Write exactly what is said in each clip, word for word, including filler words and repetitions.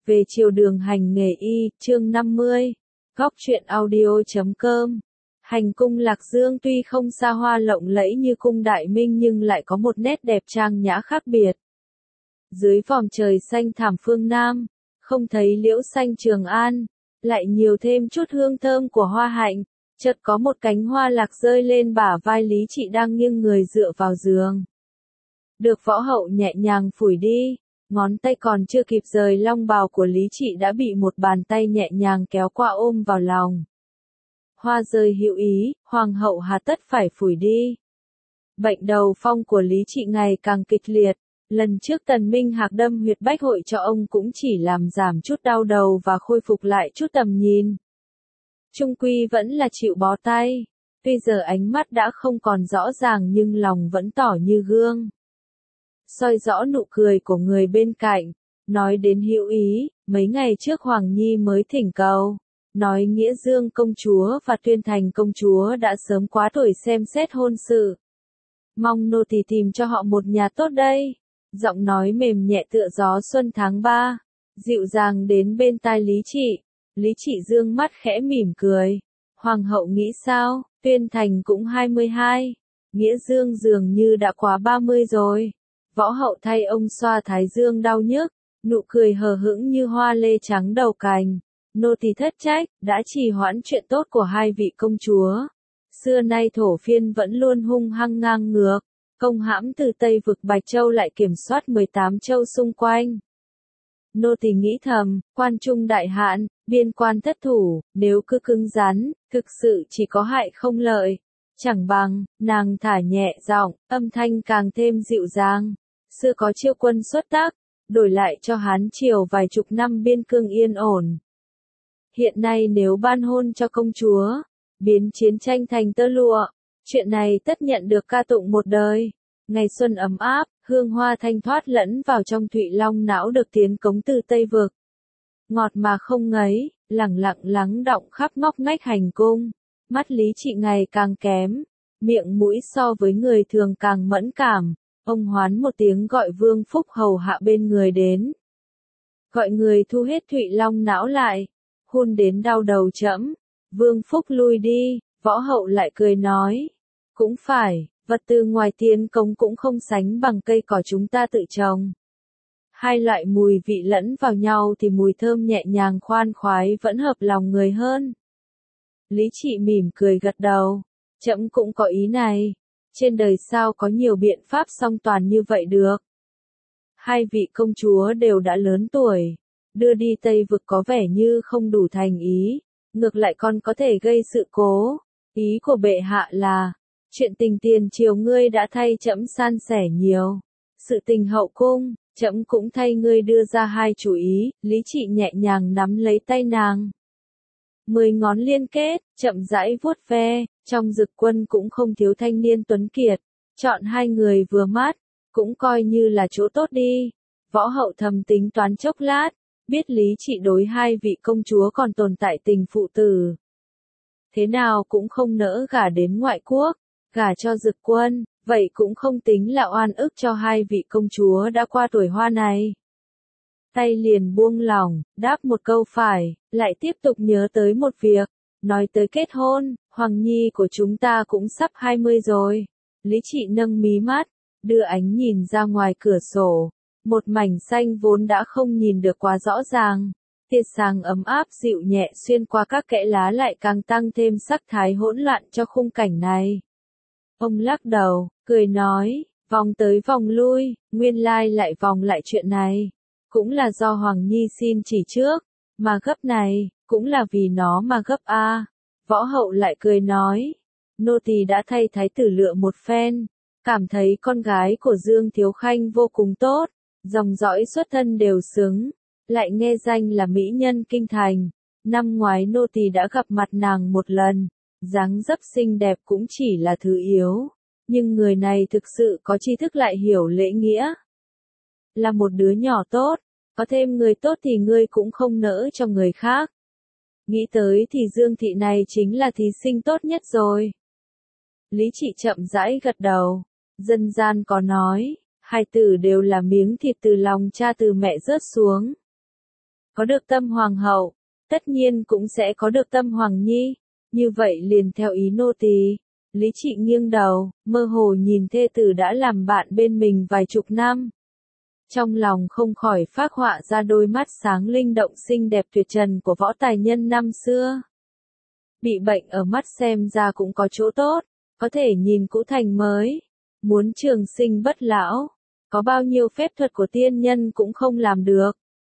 Về chiều đường hành nghề y, chương năm mươi. Góc truyện audio chấm com. Hành cung Lạc Dương tuy không xa hoa lộng lẫy như cung Đại Minh nhưng lại có một nét đẹp trang nhã khác biệt. Dưới vòm trời xanh thảm phương Nam, không thấy liễu xanh Trường An, lại nhiều thêm chút hương thơm của hoa hạnh, chợt có một cánh hoa lạc rơi lên bả vai Lý Trị đang nghiêng người dựa vào giường. Được võ hậu nhẹ nhàng phủi đi, ngón tay còn chưa kịp rời long bào của Lý Trị đã bị một bàn tay nhẹ nhàng kéo qua ôm vào lòng. Hoa rơi hữu ý, hoàng hậu hà tất phải phủi đi. Bệnh đầu phong của Lý Trị ngày càng kịch liệt, lần trước Tần Minh Hạc đâm huyệt bách hội cho ông cũng chỉ làm giảm chút đau đầu và khôi phục lại chút tầm nhìn. Trung quy vẫn là chịu bó tay, tuy giờ ánh mắt đã không còn rõ ràng nhưng lòng vẫn tỏ như gương. Soi rõ nụ cười của người bên cạnh, nói đến hữu ý, mấy ngày trước Hoàng Nhi mới thỉnh cầu, nói Nghĩa Dương công chúa và Tuyên Thành công chúa đã sớm quá tuổi xem xét hôn sự. Mong nô tỳ tìm cho họ một nhà tốt đây. Giọng nói mềm nhẹ tựa gió xuân tháng ba, dịu dàng đến bên tai Lý Trị. Lý Trị dương mắt khẽ mỉm cười. Hoàng hậu nghĩ sao? Tuyên Thành cũng hai mươi hai, Nghĩa Dương dường như đã quá ba mươi rồi. Võ hậu thay ông xoa thái dương đau nhức, nụ cười hờ hững như hoa lê trắng đầu cành. Nô tỳ thất trách, đã trì hoãn chuyện tốt của hai vị công chúa. Xưa nay thổ phiên vẫn luôn hung hăng ngang ngược, công hãm từ Tây vực Bạch Châu lại kiểm soát mười tám châu xung quanh. Nô tỳ nghĩ thầm, quan trung đại hạn, biên quan thất thủ, nếu cứ cứng rắn, thực sự chỉ có hại không lợi. Chẳng bằng, nàng thả nhẹ giọng, âm thanh càng thêm dịu dàng. Xưa có chiêu quân xuất tác, đổi lại cho Hán Triều vài chục năm biên cương yên ổn. Hiện nay nếu ban hôn cho công chúa, biến chiến tranh thành tơ lụa, chuyện này tất nhận được ca tụng một đời. Ngày xuân ấm áp, hương hoa thanh thoát lẫn vào trong Thụy Long não được tiến cống từ Tây vực. Ngọt mà không ngấy, lẳng lặng lắng đọng khắp ngóc ngách hành cung. Mắt Lý Trị ngày càng kém, miệng mũi so với người thường càng mẫn cảm. Ông hoán một tiếng gọi Vương Phúc hầu hạ bên người đến. Gọi người thu hết Thụy Long não lại. Hôn đến đau đầu trẫm. Vương Phúc lui đi, võ hậu lại cười nói. Cũng phải, vật tư ngoài tiến cống cũng không sánh bằng cây cỏ chúng ta tự trồng. Hai loại mùi vị lẫn vào nhau thì mùi thơm nhẹ nhàng khoan khoái vẫn hợp lòng người hơn. Lý Trị mỉm cười gật đầu. Trẫm cũng có ý này. Trên đời sao có nhiều biện pháp song toàn như vậy được. Hai vị công chúa đều đã lớn tuổi. Đưa đi Tây vực có vẻ như không đủ thành ý. Ngược lại còn có thể gây sự cố. Ý của bệ hạ là, chuyện tình tiền triều ngươi đã thay trẫm san sẻ nhiều. Sự tình hậu cung, trẫm cũng thay ngươi đưa ra hai chủ ý. Lý Trị nhẹ nhàng nắm lấy tay nàng. Mười ngón liên kết, chậm rãi vuốt ve, trong dực quân cũng không thiếu thanh niên tuấn kiệt. Chọn hai người vừa mắt, cũng coi như là chỗ tốt đi. Võ hậu thầm tính toán chốc lát, biết Lý Trị đối hai vị công chúa còn tồn tại tình phụ tử. Thế nào cũng không nỡ gả đến ngoại quốc, gả cho dực quân, vậy cũng không tính là oan ức cho hai vị công chúa đã qua tuổi hoa này. Tay liền buông lỏng, đáp một câu phải, lại tiếp tục nhớ tới một việc, nói tới kết hôn, Hoàng Nhi của chúng ta cũng sắp hai mươi rồi. Lý Trị nâng mí mắt, đưa ánh nhìn ra ngoài cửa sổ, một mảnh xanh vốn đã không nhìn được quá rõ ràng. Tia sáng ấm áp dịu nhẹ xuyên qua các kẽ lá lại càng tăng thêm sắc thái hỗn loạn cho khung cảnh này. Ông lắc đầu, cười nói, vòng tới vòng lui, nguyên lai lại vòng lại chuyện này. Cũng là do Hoàng Nhi xin chỉ trước, mà gấp này, cũng là vì nó mà gấp a. Võ hậu lại cười nói, nô tỳ đã thay thái tử lựa một phen, cảm thấy con gái của Dương Thiếu Khanh vô cùng tốt, dòng dõi xuất thân đều xứng, lại nghe danh là mỹ nhân kinh thành. Năm ngoái nô tỳ đã gặp mặt nàng một lần, dáng dấp xinh đẹp cũng chỉ là thứ yếu, nhưng người này thực sự có tri thức lại hiểu lễ nghĩa. Là một đứa nhỏ tốt, có thêm người tốt thì ngươi cũng không nỡ cho người khác. Nghĩ tới thì Dương thị này chính là thí sinh tốt nhất rồi. Lý Trị chậm rãi gật đầu, dân gian có nói, hai tử đều là miếng thịt từ lòng cha từ mẹ rớt xuống. Có được tâm hoàng hậu, tất nhiên cũng sẽ có được tâm hoàng nhi, như vậy liền theo ý nô tỳ. Lý Trị nghiêng đầu, mơ hồ nhìn thê tử đã làm bạn bên mình vài chục năm. Trong lòng không khỏi phác họa ra đôi mắt sáng linh động xinh đẹp tuyệt trần của võ tài nhân năm xưa. Bị bệnh ở mắt xem ra cũng có chỗ tốt, có thể nhìn cũ thành mới, muốn trường sinh bất lão, có bao nhiêu phép thuật của tiên nhân cũng không làm được.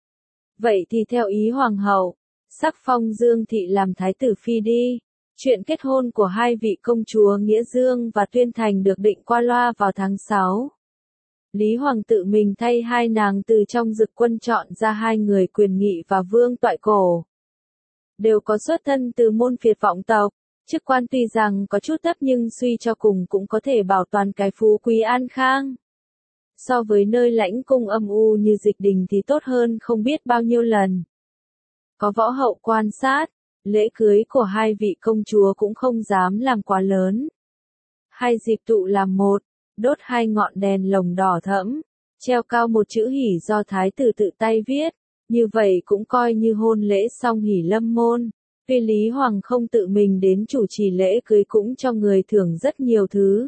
Vậy thì theo ý hoàng hậu, sắc phong Dương Thị làm thái tử phi đi. Chuyện kết hôn của hai vị công chúa Nghĩa Dương và Tuyên Thành được định qua loa vào tháng sáu. Lý Hoàng tự mình thay hai nàng từ trong dực quân chọn ra hai người Quyền Nghị và Vương Toại Cổ. Đều có xuất thân từ môn phiệt vọng tộc, chức quan tuy rằng có chút thấp nhưng suy cho cùng cũng có thể bảo toàn cái phú quý an khang. So với nơi lãnh cung âm u như Dịch Đình thì tốt hơn không biết bao nhiêu lần. Có võ hậu quan sát, lễ cưới của hai vị công chúa cũng không dám làm quá lớn. Hai dịp tụ làm một, đốt hai ngọn đèn lồng đỏ thẫm, treo cao một chữ hỉ do thái tử tự tay viết, như vậy cũng coi như hôn lễ xong hỉ lâm môn. Tuy Lý Hoàng không tự mình đến chủ trì lễ cưới cũng cho người thưởng rất nhiều thứ.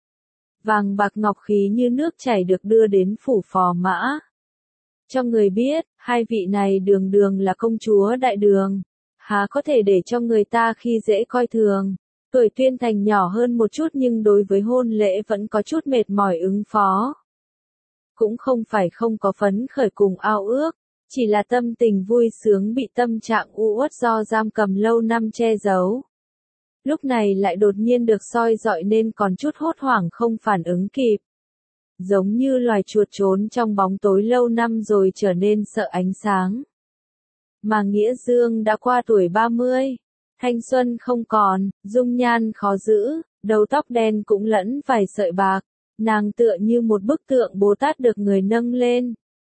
Vàng bạc ngọc khí như nước chảy được đưa đến phủ phò mã. Cho người biết, hai vị này đường đường là công chúa đại đường, há có thể để cho người ta khi dễ coi thường. Tuổi Tuyên Thành nhỏ hơn một chút nhưng đối với hôn lễ vẫn có chút mệt mỏi ứng phó. Cũng không phải không có phấn khởi cùng ao ước, chỉ là tâm tình vui sướng bị tâm trạng u uất do giam cầm lâu năm che giấu. Lúc này lại đột nhiên được soi dọi nên còn chút hốt hoảng không phản ứng kịp. Giống như loài chuột trốn trong bóng tối lâu năm rồi trở nên sợ ánh sáng. Mà Nghĩa Dương đã qua tuổi ba mươi, thanh xuân không còn, dung nhan khó giữ, đầu tóc đen cũng lẫn vài sợi bạc, nàng tựa như một bức tượng Bồ Tát được người nâng lên.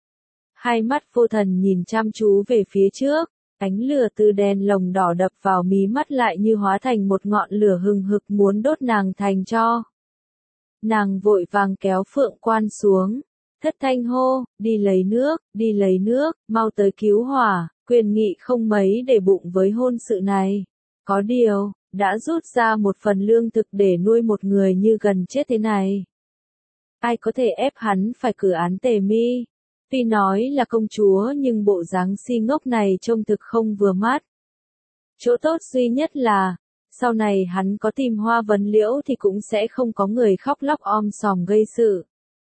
Hai mắt vô thần nhìn chăm chú về phía trước, ánh lửa từ đèn lồng đỏ đập vào mí mắt lại như hóa thành một ngọn lửa hừng hực muốn đốt nàng thành tro. Nàng vội vàng kéo Phượng Quan xuống, thất thanh hô, đi lấy nước, đi lấy nước, mau tới cứu hỏa. Quyền Nghị không mấy để bụng với hôn sự này. Có điều, đã rút ra một phần lương thực để nuôi một người như gần chết thế này. Ai có thể ép hắn phải cử án Tề Mi? Tuy nói là công chúa nhưng bộ dáng si ngốc này trông thực không vừa mắt. Chỗ tốt duy nhất là, sau này hắn có tìm Hoa Vấn Liễu thì cũng sẽ không có người khóc lóc om sòm gây sự.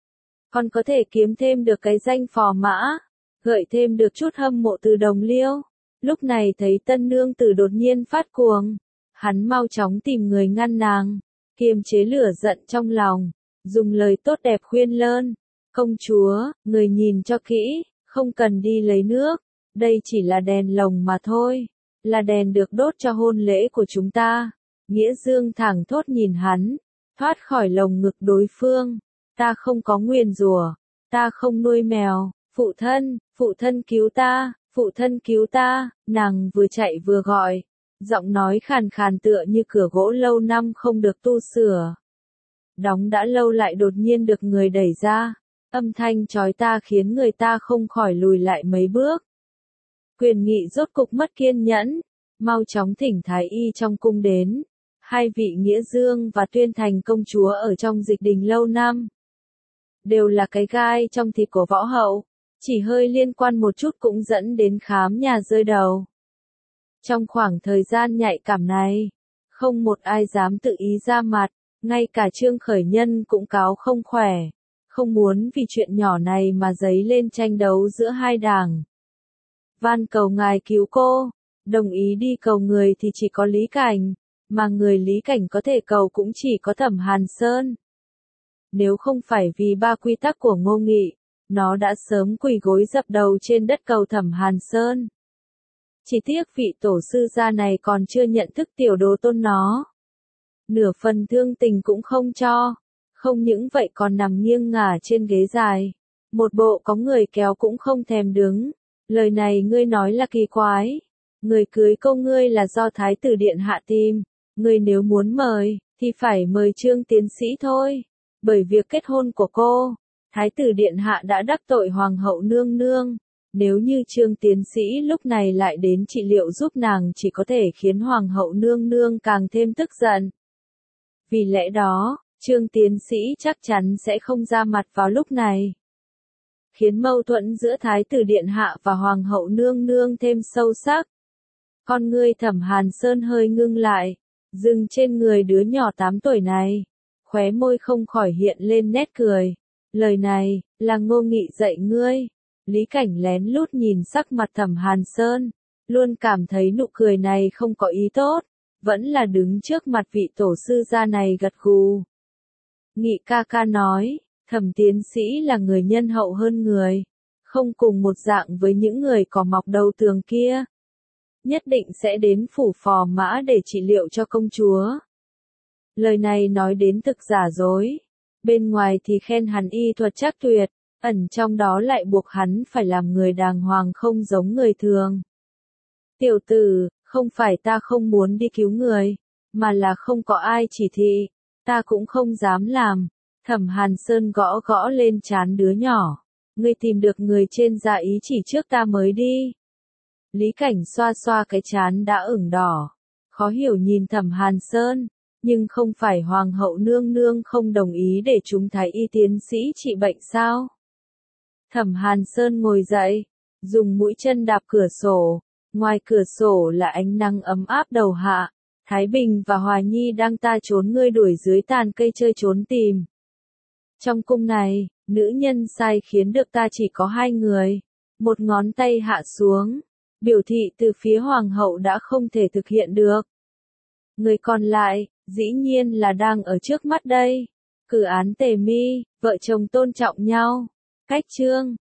Còn có thể kiếm thêm được cái danh phò mã, gợi thêm được chút hâm mộ từ Đồng Liêu. Lúc này thấy tân nương tử đột nhiên phát cuồng, hắn mau chóng tìm người ngăn nàng, kiềm chế lửa giận trong lòng, dùng lời tốt đẹp khuyên lơn. Công chúa, người nhìn cho kỹ, không cần đi lấy nước, đây chỉ là đèn lồng mà thôi, là đèn được đốt cho hôn lễ của chúng ta. Nghĩa Dương thẳng thốt nhìn hắn, thoát khỏi lồng ngực đối phương. Ta không có nguyền rủa, ta không nuôi mèo, phụ thân, phụ thân cứu ta, phụ thân cứu ta, nàng vừa chạy vừa gọi, giọng nói khàn khàn tựa như cửa gỗ lâu năm không được tu sửa. Đóng đã lâu lại đột nhiên được người đẩy ra, âm thanh chói ta khiến người ta không khỏi lùi lại mấy bước. Quyền Nghị rốt cục mất kiên nhẫn, mau chóng thỉnh thái y trong cung đến. Hai vị Nghĩa Dương và Tuyên Thành công chúa ở trong Dịch Đình lâu năm, đều là cái gai trong thịt của võ hậu, chỉ hơi liên quan một chút cũng dẫn đến khám nhà rơi đầu. Trong khoảng thời gian nhạy cảm này, không một ai dám tự ý ra mặt, ngay cả Trương Khởi Nhân cũng cáo không khỏe, không muốn vì chuyện nhỏ này mà dấy lên tranh đấu giữa hai đảng. Van cầu ngài cứu cô, đồng ý đi cầu người thì chỉ có Lý Cảnh, mà người Lý Cảnh có thể cầu cũng chỉ có Thẩm Hàn Sơn. Nếu không phải vì ba quy tắc của Ngô Nghị, nó đã sớm quỳ gối dập đầu trên đất cầu Thẩm Hàn Sơn. Chỉ tiếc vị tổ sư gia này còn chưa nhận thức tiểu đồ tôn nó. Nửa phần thương tình cũng không cho, không những vậy còn nằm nghiêng ngả trên ghế dài. Một bộ có người kéo cũng không thèm đứng. Lời này ngươi nói là kỳ quái. Người cưới cô ngươi là do Thái tử Điện Hạ tìm. Ngươi nếu muốn mời, thì phải mời Trương tiến sĩ thôi. Bởi việc kết hôn của cô, Thái tử Điện Hạ đã đắc tội Hoàng hậu nương nương. Nếu như Trương tiến sĩ lúc này lại đến trị liệu giúp nàng chỉ có thể khiến Hoàng hậu nương nương càng thêm tức giận. Vì lẽ đó, Trương tiến sĩ chắc chắn sẽ không ra mặt vào lúc này. Khiến mâu thuẫn giữa Thái tử Điện Hạ và Hoàng hậu nương nương thêm sâu sắc. Con ngươi Thẩm Hàn Sơn hơi ngưng lại, dừng trên người đứa nhỏ tám tuổi này. Khóe môi không khỏi hiện lên nét cười. Lời này, là Ngô Nghị dạy ngươi. Lý Cảnh lén lút nhìn sắc mặt Thẩm Hàn Sơn, luôn cảm thấy nụ cười này không có ý tốt, vẫn là đứng trước mặt vị tổ sư gia này gật gù. Nghị ca ca nói, Thẩm tiến sĩ là người nhân hậu hơn người, không cùng một dạng với những người có mọc đầu tường kia. Nhất định sẽ đến phủ Phò Mã để trị liệu cho công chúa. Lời này nói đến thực giả dối. Bên ngoài thì khen hắn y thuật chắc tuyệt, ẩn trong đó lại buộc hắn phải làm người đàng hoàng không giống người thường. Tiểu tử, không phải ta không muốn đi cứu người, mà là không có ai chỉ thị, ta cũng không dám làm. Thẩm Hàn Sơn gõ gõ lên trán đứa nhỏ. Ngươi tìm được người trên dạ ý chỉ trước ta mới đi. Lý Cảnh xoa xoa cái trán đã ửng đỏ. Khó hiểu nhìn Thẩm Hàn Sơn. Nhưng không phải Hoàng hậu nương nương không đồng ý để chúng thái y tiến sĩ trị bệnh sao? Thẩm Hàn Sơn ngồi dậy, dùng mũi chân đạp cửa sổ. Ngoài cửa sổ là ánh nắng ấm áp đầu hạ. Thái Bình và Hòa Nhi đang ta trốn ngươi đuổi dưới tàn cây chơi trốn tìm. Trong cung này, nữ nhân sai khiến được ta chỉ có hai người. Một ngón tay hạ xuống, biểu thị từ phía Hoàng hậu đã không thể thực hiện được. Người còn lại, dĩ nhiên là đang ở trước mắt đây. Cử án Tề Mi, vợ chồng tôn trọng nhau. Cách chương